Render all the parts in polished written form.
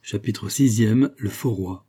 Chapitre 6e. Le faux roi.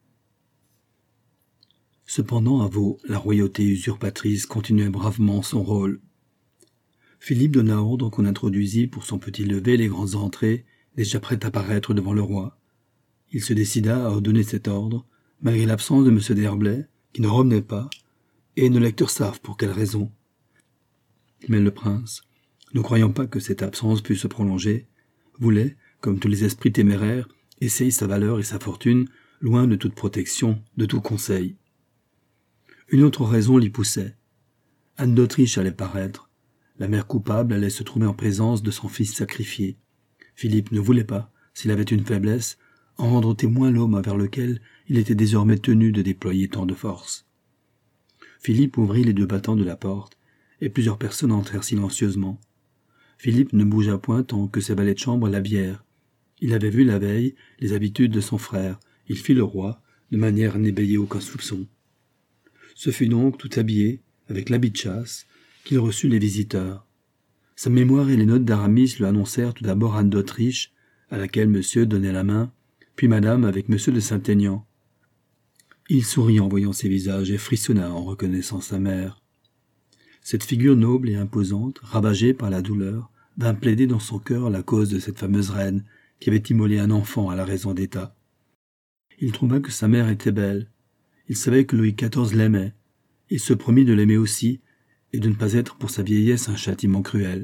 Cependant, à Vaud, la royauté usurpatrice continuait bravement son rôle. Philippe donna ordre qu'on introduisît pour son petit lever les grandes entrées, déjà prêtes à paraître devant le roi. Il se décida à ordonner cet ordre, malgré l'absence de M. d'Herblay, qui ne revenait pas, et nos lecteurs savent pour quelle raison. Mais le prince, ne croyant pas que cette absence pût se prolonger, voulait, comme tous les esprits téméraires, essayer sa valeur et sa fortune, loin de toute protection, de tout conseil. Une autre raison l'y poussait. Anne d'Autriche allait paraître. La mère coupable allait se trouver en présence de son fils sacrifié. Philippe ne voulait pas, s'il avait une faiblesse, en rendre témoin l'homme envers lequel il était désormais tenu de déployer tant de force. Philippe ouvrit les 2 battants de la porte, et plusieurs personnes entrèrent silencieusement. Philippe ne bougea point tant que ses valets de chambre l'habillèrent. Il avait vu la veille les habitudes de son frère. Il fit le roi, de manière à n'éveiller aucun soupçon. Ce fut donc, tout habillé, avec l'habit de chasse, qu'il reçut les visiteurs. Sa mémoire et les notes d'Aramis lui annoncèrent tout d'abord Anne d'Autriche, à laquelle monsieur donnait la main, puis madame avec monsieur de Saint-Aignan. Il sourit en voyant ces visages et frissonna en reconnaissant sa mère. Cette figure noble et imposante, ravagée par la douleur, vint plaider dans son cœur la cause de cette fameuse reine qui avait immolé un enfant à la raison d'État. Il trouva que sa mère était belle. Il savait que Louis XIV l'aimait. Il se promit de l'aimer aussi et de ne pas être pour sa vieillesse un châtiment cruel.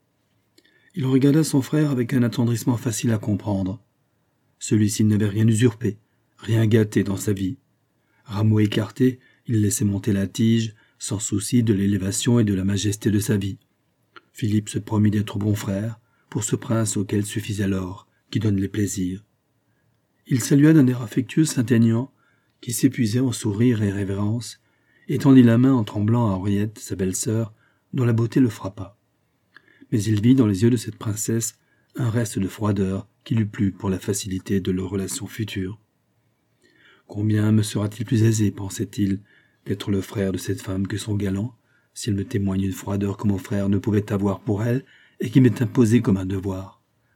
Il regarda son frère avec un attendrissement facile à comprendre. Celui-ci n'avait rien usurpé, rien gâté dans sa vie. Rameau écarté, il laissait monter la tige, sans souci de l'élévation et de la majesté de sa vie. Philippe se promit d'être bon frère pour ce prince auquel suffisait l'or, qui donne les plaisirs. Il salua d'un air affectueux Saint-Aignan, qui s'épuisait en sourires et révérences, et tendit la main en tremblant à Henriette, sa belle-sœur, dont la beauté le frappa. Mais il vit dans les yeux de cette princesse un reste de froideur qui lui plut pour la facilité de leurs relations futures. Combien me sera-t-il plus aisé, pensait-il, d'être le frère de cette femme que son galant, s'il me témoigne une froideur que mon frère ne pouvait avoir pour elle et qui m'est imposée comme un devoir.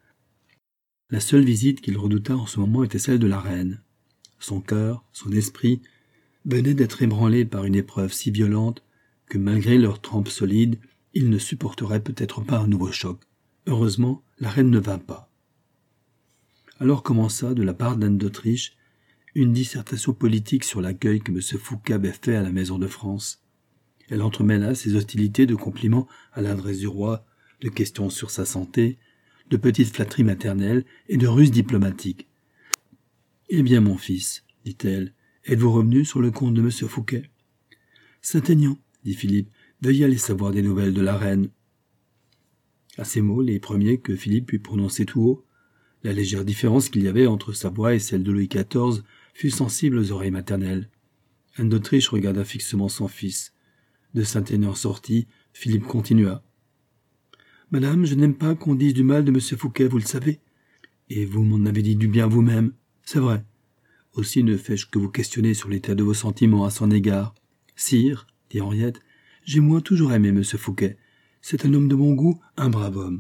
La seule visite qu'il redouta en ce moment était celle de la reine. Son cœur, son esprit, venaient d'être ébranlés par une épreuve si violente que, malgré leur trempe solide, ils ne supporteraient peut-être pas un nouveau choc. Heureusement, la reine ne vint pas. Alors commença, de la part d'Anne d'Autriche, une dissertation politique sur l'accueil que M. Fouquet avait fait à la maison de France. Elle entremêla ses hostilités de compliments à l'adresse du roi, de questions sur sa santé, de petites flatteries maternelles et de ruses diplomatiques. « Eh bien, mon fils, dit-elle, êtes-vous revenu sur le compte de M. Fouquet ?»« Saint-Aignan, dit Philippe, veuillez aller savoir des nouvelles de la reine. » À ces mots, les premiers que Philippe put prononcer tout haut, la légère différence qu'il y avait entre sa voix et celle de Louis XIV fut sensible aux oreilles maternelles. Anne d'Autriche regarda fixement son fils. De Saint-Aignan sortit, Philippe continua. « Madame, je n'aime pas qu'on dise du mal de M. Fouquet, vous le savez. Et vous m'en avez dit du bien vous-même, c'est vrai. Aussi ne fais-je que vous questionner sur l'état de vos sentiments à son égard. Sire, dit Henriette, j'ai moi toujours aimé M. Fouquet. C'est un homme de bon goût, un brave homme.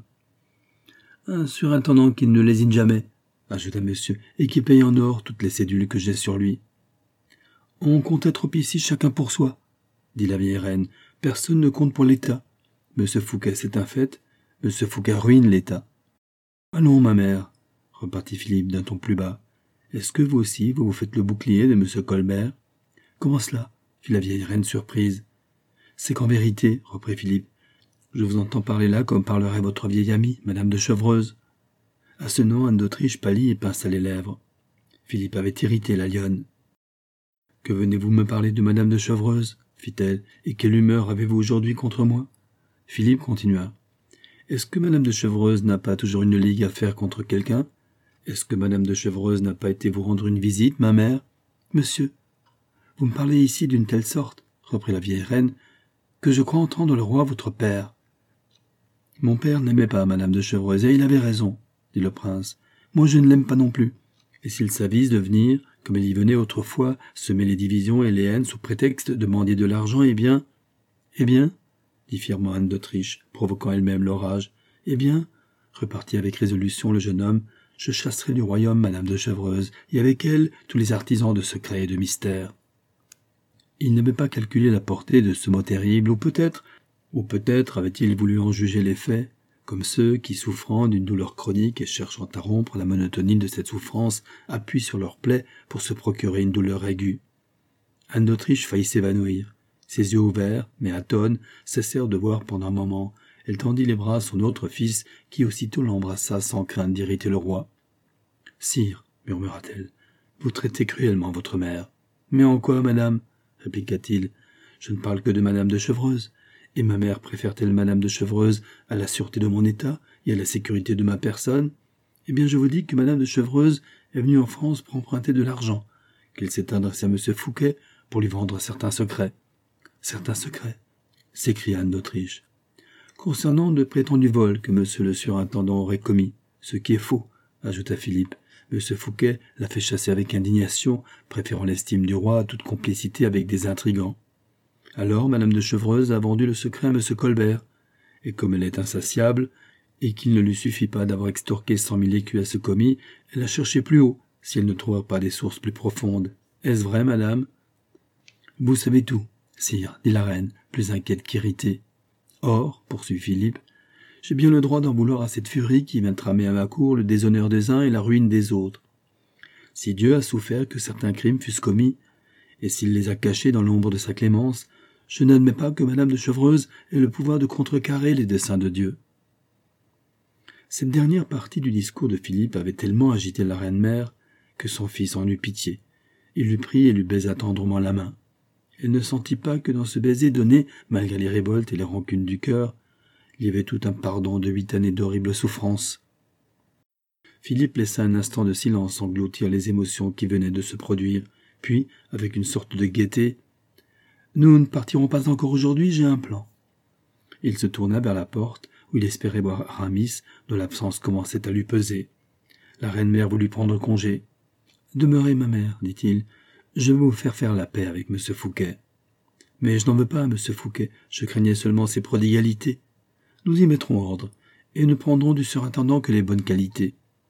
Un surintendant qui ne lésine jamais, ajouta monsieur, et qui paye en or toutes les cédules que j'ai sur lui. On comptait trop ici chacun pour soi, dit la vieille reine. Personne ne compte pour l'État. M. Fouquet, c'est un fait. M. Fouquet ruine l'État. Allons, ma mère, repartit Philippe d'un ton plus bas. Est-ce que vous aussi, vous faites le bouclier de M. Colbert? Comment cela? Fit la vieille reine surprise. C'est qu'en vérité, reprit Philippe, je vous entends parler là comme parlerait votre vieille amie, Madame de Chevreuse. À ce nom, Anne d'Autriche pâlit et pinça les lèvres. Philippe avait irrité la lionne. Que venez-vous me parler de Madame de Chevreuse? Fit-elle, et quelle humeur avez-vous aujourd'hui contre moi? Philippe continua. Est-ce que Madame de Chevreuse n'a pas toujours une ligue à faire contre quelqu'un? Est-ce que Madame de Chevreuse n'a pas été vous rendre une visite, ma mère? Monsieur, vous me parlez ici d'une telle sorte, reprit la vieille reine, que je crois entendre le roi votre père. Mon père n'aimait pas Madame de Chevreuse, et il avait raison, dit le prince. Moi je ne l'aime pas non plus. Et s'il s'avise de venir, comme il y venait autrefois, semer les divisions et les haines sous prétexte de demander de l'argent, eh bien, dit fièrement Anne d'Autriche, provoquant elle-même l'orage. Eh bien, repartit avec résolution le jeune homme, je chasserai du royaume madame de Chevreuse, et avec elle tous les artisans de secrets et de mystères. » Il n'avait pas calculé la portée de ce mot terrible, ou peut-être avait-il voulu en juger l'effet, comme ceux qui, souffrant d'une douleur chronique et cherchant à rompre la monotonie de cette souffrance, appuient sur leur plaie pour se procurer une douleur aiguë. Anne d'Autriche faillit s'évanouir. Ses yeux ouverts, mais atones, cessèrent de voir pendant un moment. Elle tendit les bras à son autre fils, qui aussitôt l'embrassa sans crainte d'irriter le roi. « Sire, murmura-t-elle, vous traitez cruellement votre mère. »« Mais en quoi, madame ?» répliqua-t-il. « Je ne parle que de madame de Chevreuse. Et ma mère préfère-t-elle madame de Chevreuse à la sûreté de mon état et à la sécurité de ma personne? Eh bien, je vous dis que madame de Chevreuse est venue en France pour emprunter de l'argent, qu'elle s'est adressée à M. Fouquet pour lui vendre certains secrets. »« Certains secrets » s'écria Anne d'Autriche. « Concernant de prétendus vols que monsieur le surintendant aurait commis, ce qui est faux, ajouta Philippe. M. Fouquet l'a fait chasser avec indignation, préférant l'estime du roi à toute complicité avec des intrigants. Alors madame de Chevreuse a vendu le secret à M. Colbert, et comme elle est insatiable, et qu'il ne lui suffit pas d'avoir extorqué 100 000 écus à ce commis, elle a cherché plus haut, si elle ne trouva pas des sources plus profondes. Est-ce vrai, madame ? » ?»« Vous savez tout, sire, dit la reine, plus inquiète qu'irritée. Or, poursuivit Philippe, j'ai bien le droit d'en vouloir à cette furie qui vient tramer à ma cour le déshonneur des uns et la ruine des autres. Si Dieu a souffert que certains crimes fussent commis, et s'il les a cachés dans l'ombre de sa clémence, je n'admets pas que madame de Chevreuse ait le pouvoir de contrecarrer les desseins de Dieu. » Cette dernière partie du discours de Philippe avait tellement agité la reine-mère que son fils en eut pitié. Il lui prit et lui baisa tendrement la main. Elle ne sentit pas que dans ce baiser donné, malgré les révoltes et les rancunes du cœur, il y avait tout un pardon de 8 années d'horribles souffrances. Philippe laissa un instant de silence engloutir les émotions qui venaient de se produire, puis, avec une sorte de gaieté, « Nous ne partirons pas encore aujourd'hui, j'ai un plan. » Il se tourna vers la porte, où il espérait voir Aramis, dont l'absence commençait à lui peser. La reine-mère voulut prendre congé. « Demeurez, ma mère, dit-il, je vais vous faire la paix avec M. Fouquet. »« Mais je n'en veux pas à M. Fouquet, je craignais seulement ses prodigalités. Nous y mettrons ordre, et ne prendrons du surintendant que les bonnes qualités. »«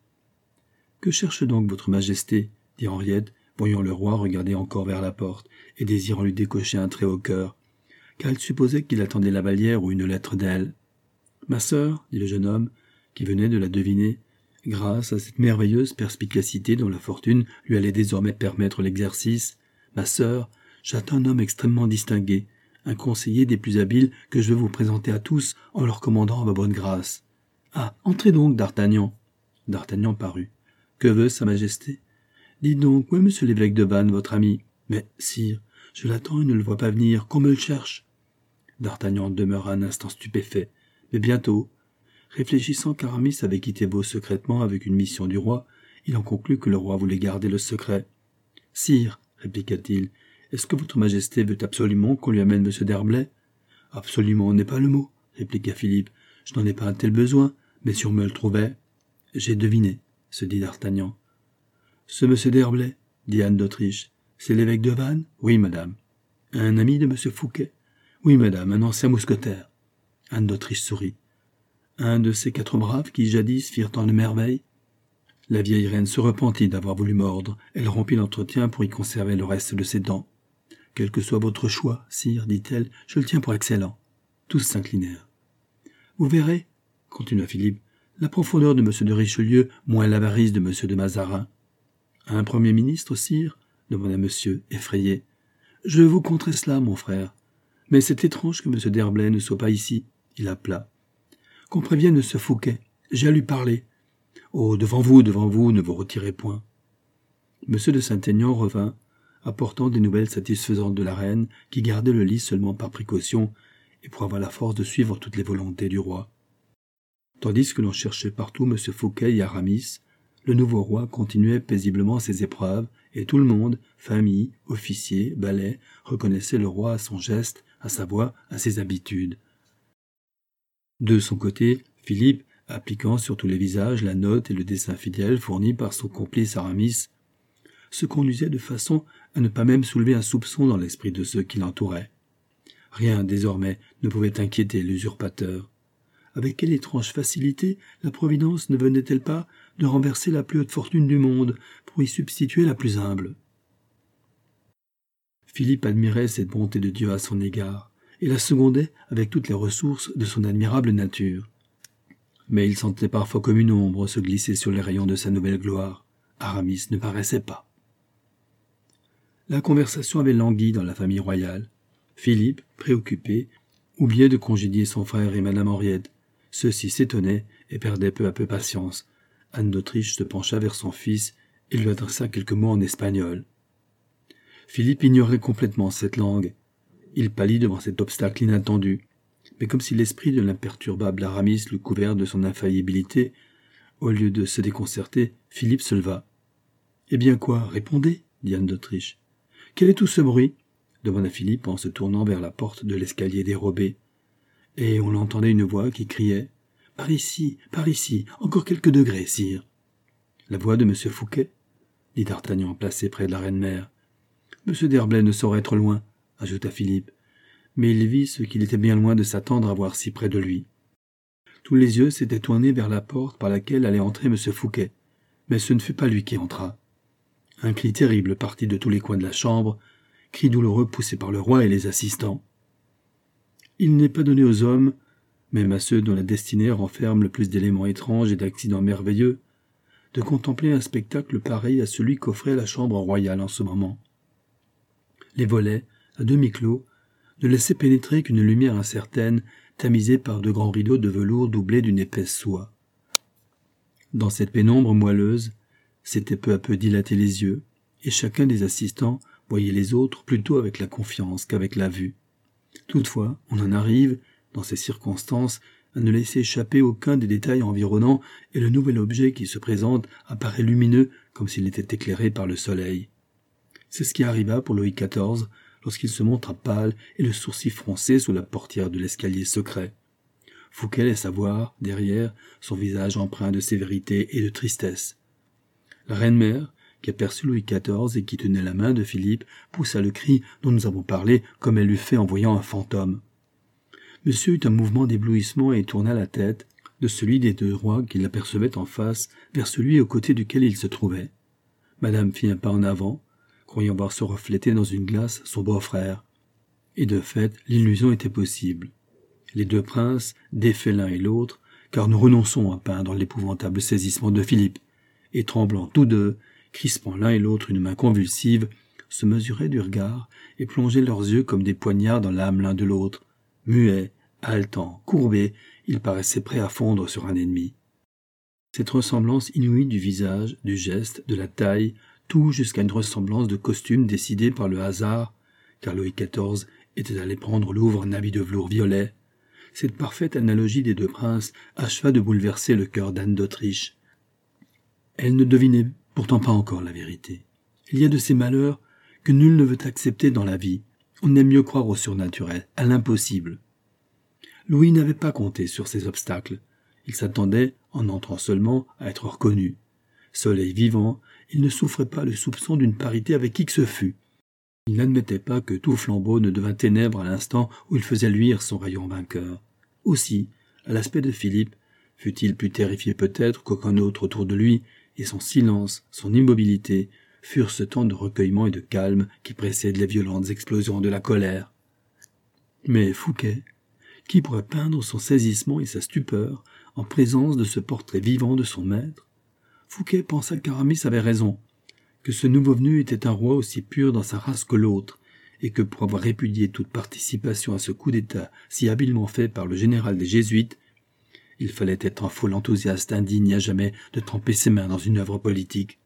Que cherche donc votre majesté ?» dit Henriette, voyant le roi regarder encore vers la porte, et désirant lui décocher un trait au cœur, car elle supposait qu'il attendait la Vallière ou une lettre d'elle. « Ma sœur, dit le jeune homme, qui venait de la deviner, grâce à cette merveilleuse perspicacité dont la fortune lui allait désormais permettre l'exercice, ma sœur, j'attends un homme extrêmement distingué, un conseiller des plus habiles que je veux vous présenter à tous en leur commandant à ma bonne grâce. Ah, entrez donc, D'Artagnan. » D'Artagnan parut. « Que veut sa majesté ? » ?»« Dites donc, où est monsieur l'évêque de Vannes, votre ami ? » ?»« Mais, sire, je l'attends et ne le vois pas venir, qu'on me le cherche. » D'Artagnan demeura un instant stupéfait, mais bientôt, réfléchissant qu'Aramis avait quitté Vaux secrètement avec une mission du roi, il en conclut que le roi voulait garder le secret. « Sire, répliqua-t-il, est-ce que votre majesté veut absolument qu'on lui amène M. d'Herblay ? »« Absolument n'est pas le mot, répliqua Philippe. Je n'en ai pas un tel besoin, mais si on me le trouvait. »« J'ai deviné, se dit D'Artagnan. »« Ce M. d'Herblay, dit Anne d'Autriche, c'est l'évêque de Vannes ? » ?»« Oui, madame. »« Un ami de M. Fouquet ? » ?»« Oui, madame, un ancien mousquetaire. » Anne d'Autriche sourit. « Un de ces 4 braves qui jadis firent tant de merveilles ?» La vieille reine se repentit d'avoir voulu mordre. Elle rompit l'entretien pour y conserver le reste de ses dents. « Quel que soit votre choix, sire, dit-elle, je le tiens pour excellent. » Tous s'inclinèrent. « Vous verrez, continua Philippe, la profondeur de M. de Richelieu, moins l'avarice de M. de Mazarin. »« Un premier ministre, sire ?» demanda monsieur, effrayé. « Je vous conterai cela, mon frère. Mais c'est étrange que M. d'Herblay ne soit pas ici. » Il appela. « Qu'on prévienne M. Fouquet. J'ai à lui parler. »« Oh, devant vous, ne vous retirez point. » M. de Saint-Aignan revint, apportant des nouvelles satisfaisantes de la reine, qui gardait le lit seulement par précaution, et pour avoir la force de suivre toutes les volontés du roi. Tandis que l'on cherchait partout M. Fouquet et Aramis, le nouveau roi continuait paisiblement ses épreuves, et tout le monde, famille, officiers, valets, reconnaissait le roi à son geste, à sa voix, à ses habitudes. De son côté, Philippe, appliquant sur tous les visages la note et le dessin fidèle fournis par son complice Aramis, se conduisait de façon à ne pas même soulever un soupçon dans l'esprit de ceux qui l'entouraient. Rien, désormais, ne pouvait inquiéter l'usurpateur. Avec quelle étrange facilité la Providence ne venait-elle pas de renverser la plus haute fortune du monde pour y substituer la plus humble? Philippe admirait cette bonté de Dieu à son égard, et la secondait avec toutes les ressources de son admirable nature. Mais il sentait parfois comme une ombre se glisser sur les rayons de sa nouvelle gloire. Aramis ne paraissait pas. La conversation avait langui dans la famille royale. Philippe, préoccupé, oubliait de congédier son frère et madame Henriette. Ceux-ci s'étonnaient et perdaient peu à peu patience. Anne d'Autriche se pencha vers son fils et lui adressa quelques mots en espagnol. Philippe ignorait complètement cette langue. Il pâlit devant cet obstacle inattendu. Mais comme si l'esprit de l'imperturbable Aramis l'eût couvert de son infaillibilité, au lieu de se déconcerter, Philippe se leva. « Eh bien quoi, répondez, dit Anne d'Autriche. Quel est tout ce bruit ?» demanda Philippe en se tournant vers la porte de l'escalier dérobé. Et on entendait une voix qui criait « Par ici, encore quelques degrés, sire !» La voix de M. Fouquet, dit d'Artagnan placé près de la reine-mère. « M. d'Herblay ne saurait être loin, » ajouta Philippe, mais il vit ce qu'il était bien loin de s'attendre à voir si près de lui. Tous les yeux s'étaient tournés vers la porte par laquelle allait entrer M. Fouquet, mais ce ne fut pas lui qui entra. Un cri terrible partit de tous les coins de la chambre, cri douloureux poussé par le roi et les assistants. Il n'est pas donné aux hommes, même à ceux dont la destinée renferme le plus d'éléments étranges et d'accidents merveilleux, de contempler un spectacle pareil à celui qu'offrait la chambre royale en ce moment. Les volets, à demi clos, ne laissaient pénétrer qu'une lumière incertaine, tamisée par de grands rideaux de velours doublés d'une épaisse soie. Dans cette pénombre moelleuse, s'étaient peu à peu dilatés les yeux, et chacun des assistants voyait les autres plutôt avec la confiance qu'avec la vue. Toutefois, on en arrive, dans ces circonstances, à ne laisser échapper aucun des détails environnants, et le nouvel objet qui se présente apparaît lumineux comme s'il était éclairé par le soleil. C'est ce qui arriva pour Louis XIV lorsqu'il se montra pâle et le sourcil froncé sous la portière de l'escalier secret. Fouquet laissa voir, derrière, son visage empreint de sévérité et de tristesse. La reine-mère, qui aperçut Louis XIV et qui tenait la main de Philippe, poussa le cri dont nous avons parlé comme elle l'eût fait en voyant un fantôme. Monsieur eut un mouvement d'éblouissement et tourna la tête, de celui des deux rois qu'il apercevait en face, vers celui aux côtés duquel il se trouvait. Madame fit un pas en avant, croyant voir se refléter dans une glace son beau-frère. Et de fait, l'illusion était possible. Les deux princes, défaits l'un et l'autre, car nous renonçons à peindre l'épouvantable saisissement de Philippe, et tremblant tous deux, crispant l'un et l'autre une main convulsive, se mesuraient du regard et plongeaient leurs yeux comme des poignards dans l'âme l'un de l'autre. Muets, haletants, courbés, ils paraissaient prêts à fondre sur un ennemi. Cette ressemblance inouïe du visage, du geste, de la taille, tout jusqu'à une ressemblance de costume décidée par le hasard, car Louis XIV était allé prendre au Louvre un habit de velours violet. Cette parfaite analogie des deux princes acheva de bouleverser le cœur d'Anne d'Autriche. Elle ne devinait pourtant pas encore la vérité. Il y a de ces malheurs que nul ne veut accepter dans la vie. On aime mieux croire au surnaturel, à l'impossible. Louis n'avait pas compté sur ces obstacles. Il s'attendait, en entrant seulement, à être reconnu. Soleil vivant, il ne souffrait pas le soupçon d'une parité avec qui que ce fût. Il n'admettait pas que tout flambeau ne devint ténèbres à l'instant où il faisait luire son rayon vainqueur. Aussi, à l'aspect de Philippe, fut-il plus terrifié peut-être qu'aucun autre autour de lui, et son silence, son immobilité, furent ce temps de recueillement et de calme qui précède les violentes explosions de la colère. Mais Fouquet, qui pourrait peindre son saisissement et sa stupeur en présence de ce portrait vivant de son maître? Fouquet pensa qu'Aramis avait raison, que ce nouveau venu était un roi aussi pur dans sa race que l'autre, et que pour avoir répudié toute participation à ce coup d'État si habilement fait par le général des Jésuites, il fallait être un fol enthousiaste indigne à jamais de tremper ses mains dans une œuvre politique.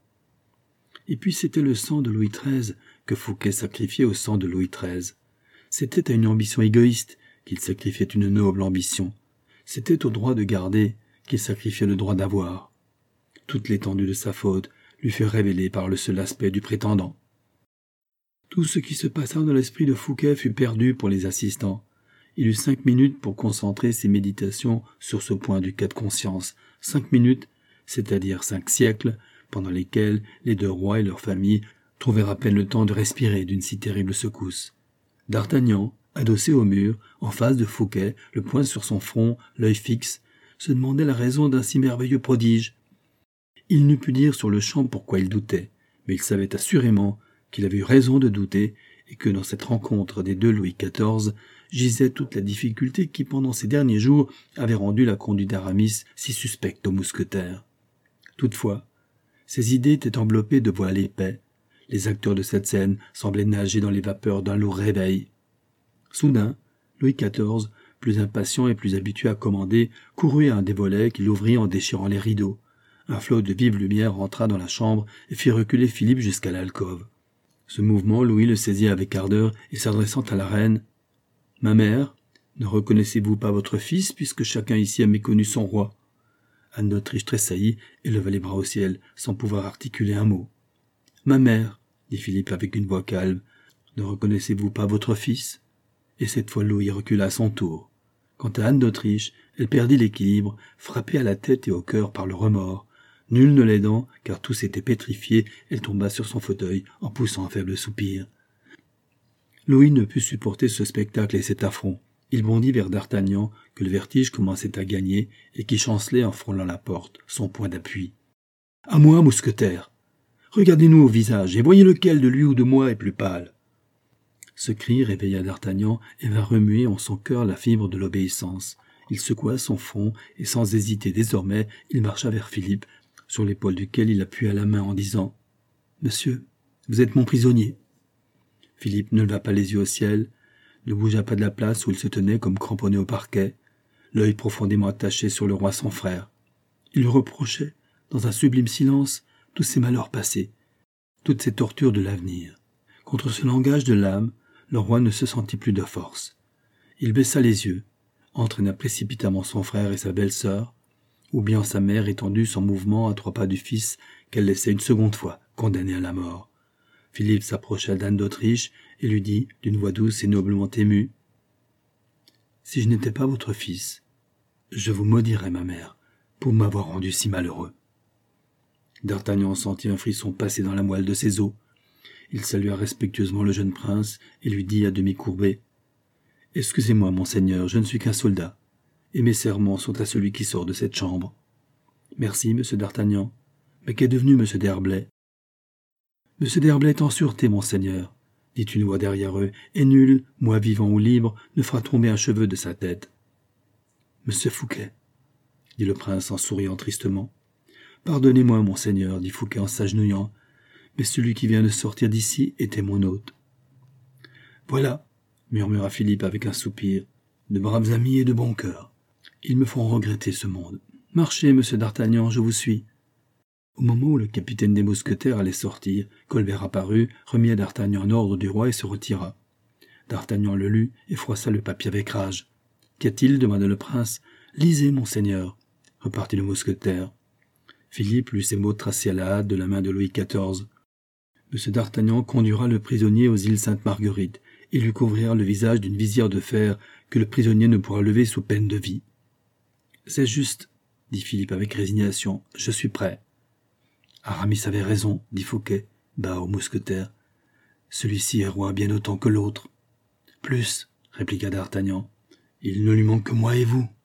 Et puis c'était le sang de Louis XIII que Fouquet sacrifiait au sang de Louis XIII. C'était à une ambition égoïste qu'il sacrifiait une noble ambition. C'était au droit de garder qu'il sacrifiait le droit d'avoir. Toute l'étendue de sa faute lui fut révélée par le seul aspect du prétendant. Tout ce qui se passa dans l'esprit de Fouquet fut perdu pour les assistants. Il eut 5 minutes pour concentrer ses méditations sur ce point du cas de conscience. 5 minutes, c'est-à-dire 5 siècles, pendant lesquels les deux rois et leurs familles trouvèrent à peine le temps de respirer d'une si terrible secousse. D'Artagnan, adossé au mur, en face de Fouquet, le poing sur son front, l'œil fixe, se demandait la raison d'un si merveilleux prodige. Il n'eût pu dire sur le champ pourquoi il doutait, mais il savait assurément qu'il avait eu raison de douter et que dans cette rencontre des deux Louis XIV gisait toute la difficulté qui, pendant ces derniers jours, avait rendu la conduite d'Aramis si suspecte aux mousquetaires. Toutefois, ses idées étaient enveloppées de voiles épais. Les acteurs de cette scène semblaient nager dans les vapeurs d'un lourd réveil. Soudain, Louis XIV, plus impatient et plus habitué à commander, courut à un des volets qu'il ouvrit en déchirant les rideaux. Un flot de vive lumière entra dans la chambre et fit reculer Philippe jusqu'à l'alcôve. Ce mouvement, Louis le saisit avec ardeur et s'adressant à la reine. « Ma mère, ne reconnaissez-vous pas votre fils puisque chacun ici a méconnu son roi ?» Anne d'Autriche tressaillit et leva les bras au ciel sans pouvoir articuler un mot. « Ma mère, dit Philippe avec une voix calme, ne reconnaissez-vous pas votre fils ?» Et cette fois Louis recula à son tour. Quant à Anne d'Autriche, elle perdit l'équilibre, frappée à la tête et au cœur par le remords. Nul ne l'aidant, car tout s'était pétrifié, elle tomba sur son fauteuil en poussant un faible soupir. Louis ne put supporter ce spectacle et cet affront. Il bondit vers d'Artagnan, que le vertige commençait à gagner, et qui chancelait en frôlant la porte, son point d'appui. « À moi, mousquetaire! Regardez-nous au visage, et voyez lequel de lui ou de moi est plus pâle. » Ce cri réveilla d'Artagnan et vint remuer en son cœur la fibre de l'obéissance. Il secoua son front, et sans hésiter désormais, il marcha vers Philippe, sur l'épaule duquel il appuya la main en disant « Monsieur, vous êtes mon prisonnier. » Philippe ne leva pas les yeux au ciel, ne bougea pas de la place où il se tenait comme cramponné au parquet, l'œil profondément attaché sur le roi son frère. Il lui reprochait, dans un sublime silence, tous ses malheurs passés, toutes ses tortures de l'avenir. Contre ce langage de l'âme, le roi ne se sentit plus de force. Il baissa les yeux, entraîna précipitamment son frère et sa belle-sœur, oubliant sa mère étendue sans mouvement à 3 pas du fils qu'elle laissait une seconde fois condamné à la mort. Philippe s'approcha d'Anne d'Autriche et lui dit, d'une voix douce et noblement émue, « Si je n'étais pas votre fils, je vous maudirais, ma mère, pour m'avoir rendu si malheureux. » D'Artagnan sentit un frisson passer dans la moelle de ses os. Il salua respectueusement le jeune prince et lui dit à demi courbé, « Excusez-moi, monseigneur, je ne suis qu'un soldat, et mes serments sont à celui qui sort de cette chambre. »« Merci, monsieur d'Artagnan. Mais qu'est devenu monsieur d'Herblay ?»« Monsieur d'Herblay est en sûreté, monseigneur, » dit une voix derrière eux, « et nul, moi vivant ou libre, ne fera tomber un cheveu de sa tête. »« Monsieur Fouquet, » dit le prince en souriant tristement. « Pardonnez-moi, monseigneur, dit Fouquet en s'agenouillant, mais celui qui vient de sortir d'ici était mon hôte. »« Voilà, » murmura Philippe avec un soupir, « de braves amis et de bon cœur. Ils me font regretter ce monde. Marchez, monsieur d'Artagnan, je vous suis. » Au moment où le capitaine des mousquetaires allait sortir, Colbert apparut, remit à D'Artagnan un ordre du roi et se retira. D'Artagnan le lut et froissa le papier avec rage. « Qu'y a-t-il » demanda le prince. « Lisez, monseigneur, » repartit le mousquetaire. Philippe lut ces mots tracés à la hâte de la main de Louis XIV. M. d'Artagnan conduira le prisonnier aux îles Sainte-Marguerite et lui couvrirent le visage d'une visière de fer que le prisonnier ne pourra lever sous peine de vie. « C'est juste, » dit Philippe avec résignation, « je suis prêt. » Aramis avait raison, dit Fouquet, bas au mousquetaire. Celui-ci est roi bien autant que l'autre. Plus, répliqua d'Artagnan, il ne lui manque que moi et vous.